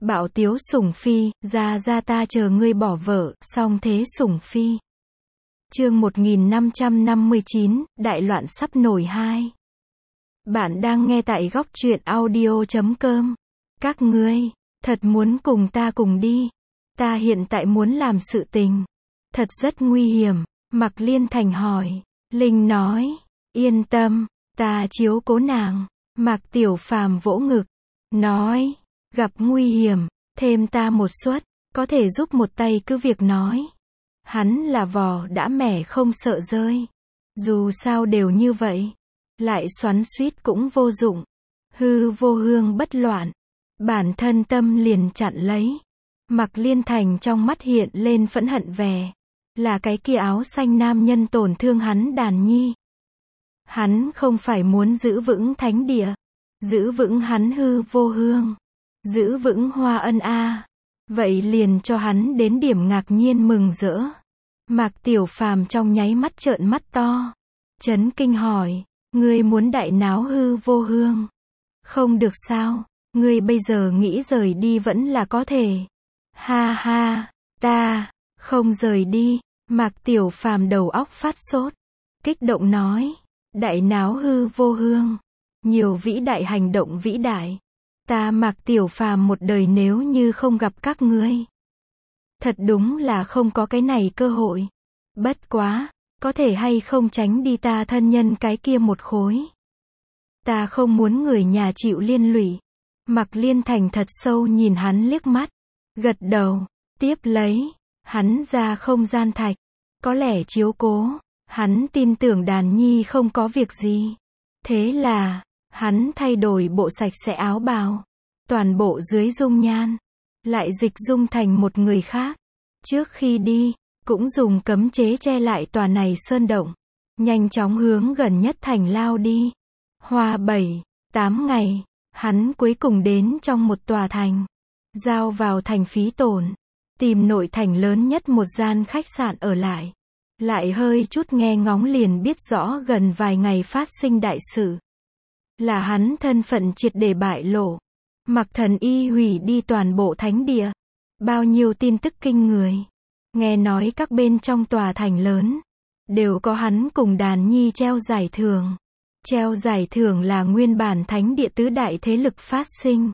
Bạo tiếu Sủng Phi, ra ta chờ ngươi bỏ vợ, song thế Sủng Phi. Chương 1559, Đại loạn sắp nổi 2. Bạn đang nghe tại góc truyện audio.com. Các ngươi, thật muốn cùng ta cùng đi. Ta hiện tại muốn làm sự tình. Thật rất nguy hiểm. Mạc Liên Thành hỏi. Linh nói, yên tâm, ta chiếu cố nàng. Mạc Tiểu Phàm vỗ ngực, nói, gặp nguy hiểm, thêm ta một suất, có thể giúp một tay cứ việc nói. Hắn là vò đã mẻ không sợ rơi. Dù sao đều như vậy. Lại xoắn xuýt cũng vô dụng. Hư vô hương bất loạn. Bản thân tâm liền chặn lấy. Mạc Liên Thành trong mắt hiện lên phẫn hận vẻ. Là cái kia áo xanh nam nhân tổn thương hắn Đàn Nhi. Hắn không phải muốn giữ vững thánh địa. Giữ vững hắn hư vô hương. Giữ vững Hoa Ân a. Vậy liền cho hắn đến điểm ngạc nhiên mừng rỡ. Mạc Tiểu Phàm trong nháy mắt trợn mắt to. Chấn kinh hỏi, ngươi muốn đại náo hư vô hương? Không được sao, ngươi bây giờ nghĩ rời đi vẫn là có thể. Ha ha, ta không rời đi. Mạc Tiểu Phàm đầu óc phát sốt, kích động nói, đại náo hư vô hương, nhiều vĩ đại hành động vĩ đại. Ta Mạc Tiểu Phàm một đời nếu như không gặp các ngươi, thật đúng là không có cái này cơ hội. Bất quá, có thể hay không tránh đi ta thân nhân cái kia một khối. Ta không muốn người nhà chịu liên lụy. Mạc Liên Thành thật sâu nhìn hắn liếc mắt, gật đầu, tiếp lấy, hắn ra không gian thạch, có lẽ chiếu cố, hắn tin tưởng Đàn Nhi không có việc gì. Thế là, hắn thay đổi bộ sạch sẽ áo bào, toàn bộ dưới dung nhan, lại dịch dung thành một người khác. Trước khi đi, cũng dùng cấm chế che lại tòa này sơn động, nhanh chóng hướng gần nhất thành lao đi. Hoa 7-8 ngày, hắn cuối cùng đến trong một tòa thành, giao vào thành phí tổn, tìm nội thành lớn nhất một gian khách sạn ở lại. Lại hơi chút nghe ngóng liền biết rõ gần vài ngày phát sinh đại sự. Là hắn thân phận triệt để bại lộ. Mạc Thần Y hủy đi toàn bộ thánh địa. Bao nhiêu tin tức kinh người. Nghe nói các bên trong tòa thành lớn đều có hắn cùng Đàn Nhi treo giải thưởng. Treo giải thưởng là nguyên bản thánh địa tứ đại thế lực phát sinh.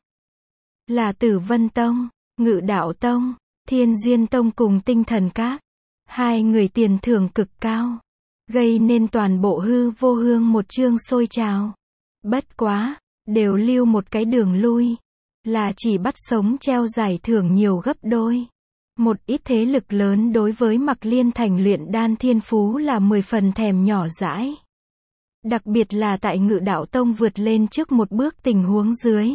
Là Tử Vân Tông, Ngự Đạo Tông, Thiên Duyên Tông cùng Tinh Thần Các. Hai người tiền thưởng cực cao, gây nên toàn bộ hư vô hương một chương sôi trào. Bất quá, đều lưu một cái đường lui, là chỉ bắt sống treo giải thưởng nhiều gấp đôi. Một ít thế lực lớn đối với Mạc Liên Thành luyện đan thiên phú là 10 phần thèm nhỏ dãi. Đặc biệt là tại Ngự Đạo Tông vượt lên trước một bước tình huống dưới.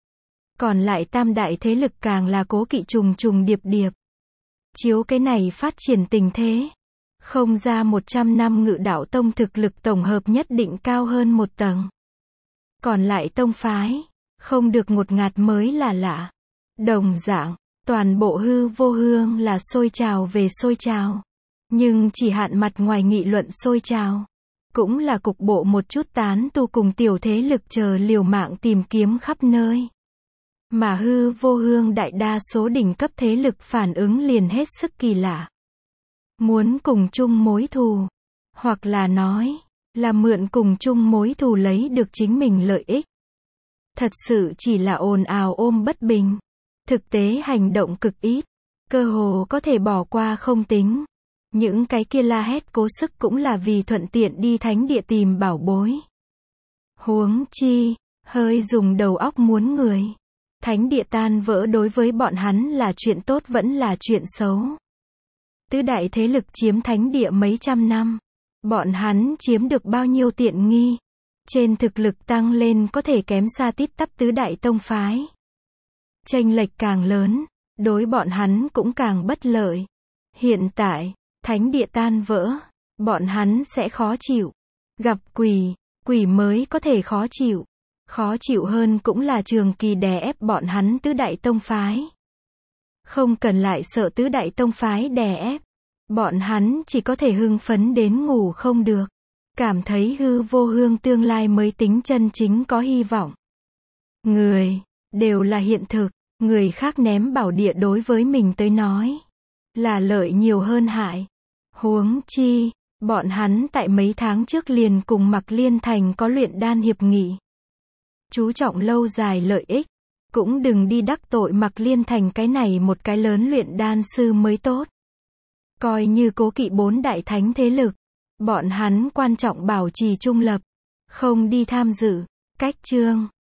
Còn lại tam đại thế lực càng là cố kỵ trùng trùng điệp điệp. Chiếu cái này phát triển tình thế, không ra 100 năm Ngự Đạo Tông thực lực tổng hợp nhất định cao hơn một tầng. Còn lại tông phái, không được ngột ngạt mới là lạ. Đồng dạng, toàn bộ hư vô hương là sôi trào về sôi trào. Nhưng chỉ hạn mặt ngoài nghị luận sôi trào. Cũng là cục bộ một chút tán tu cùng tiểu thế lực chờ liều mạng tìm kiếm khắp nơi. Mà hư vô hương đại đa số đỉnh cấp thế lực phản ứng liền hết sức kỳ lạ. Muốn cùng chung mối thù. Hoặc là nói, là mượn cùng chung mối thù lấy được chính mình lợi ích. Thật sự chỉ là ồn ào ôm bất bình. Thực tế hành động cực ít. Cơ hồ có thể bỏ qua không tính. Những cái kia la hét cố sức cũng là vì thuận tiện đi thánh địa tìm bảo bối. Huống chi, hơi dùng đầu óc muốn người. Thánh địa tan vỡ đối với bọn hắn là chuyện tốt vẫn là chuyện xấu. Tứ đại thế lực chiếm thánh địa mấy trăm năm. Bọn hắn chiếm được bao nhiêu tiện nghi. Trên thực lực tăng lên có thể kém xa tít tắp tứ đại tông phái. Chênh lệch càng lớn, đối bọn hắn cũng càng bất lợi. Hiện tại, thánh địa tan vỡ, bọn hắn sẽ khó chịu. Gặp quỷ mới có thể khó chịu. Khó chịu hơn cũng là trường kỳ đè ép bọn hắn tứ đại tông phái. Không cần lại sợ tứ đại tông phái đè ép. Bọn hắn chỉ có thể hưng phấn đến ngủ không được. Cảm thấy hư vô hương tương lai mới tính chân chính có hy vọng. Người, đều là hiện thực. Người khác ném bảo địa đối với mình tới nói là lợi nhiều hơn hại. Huống chi, bọn hắn tại mấy tháng trước liền cùng Mạc Liên Thành có luyện đan hiệp nghị. Chú trọng lâu dài lợi ích, cũng đừng đi đắc tội Mạc Liên Thành cái này một cái lớn luyện đan sư mới tốt. Coi như cố kỵ 4 đại thánh thế lực, bọn hắn quan trọng bảo trì trung lập, không đi tham dự. Cách chương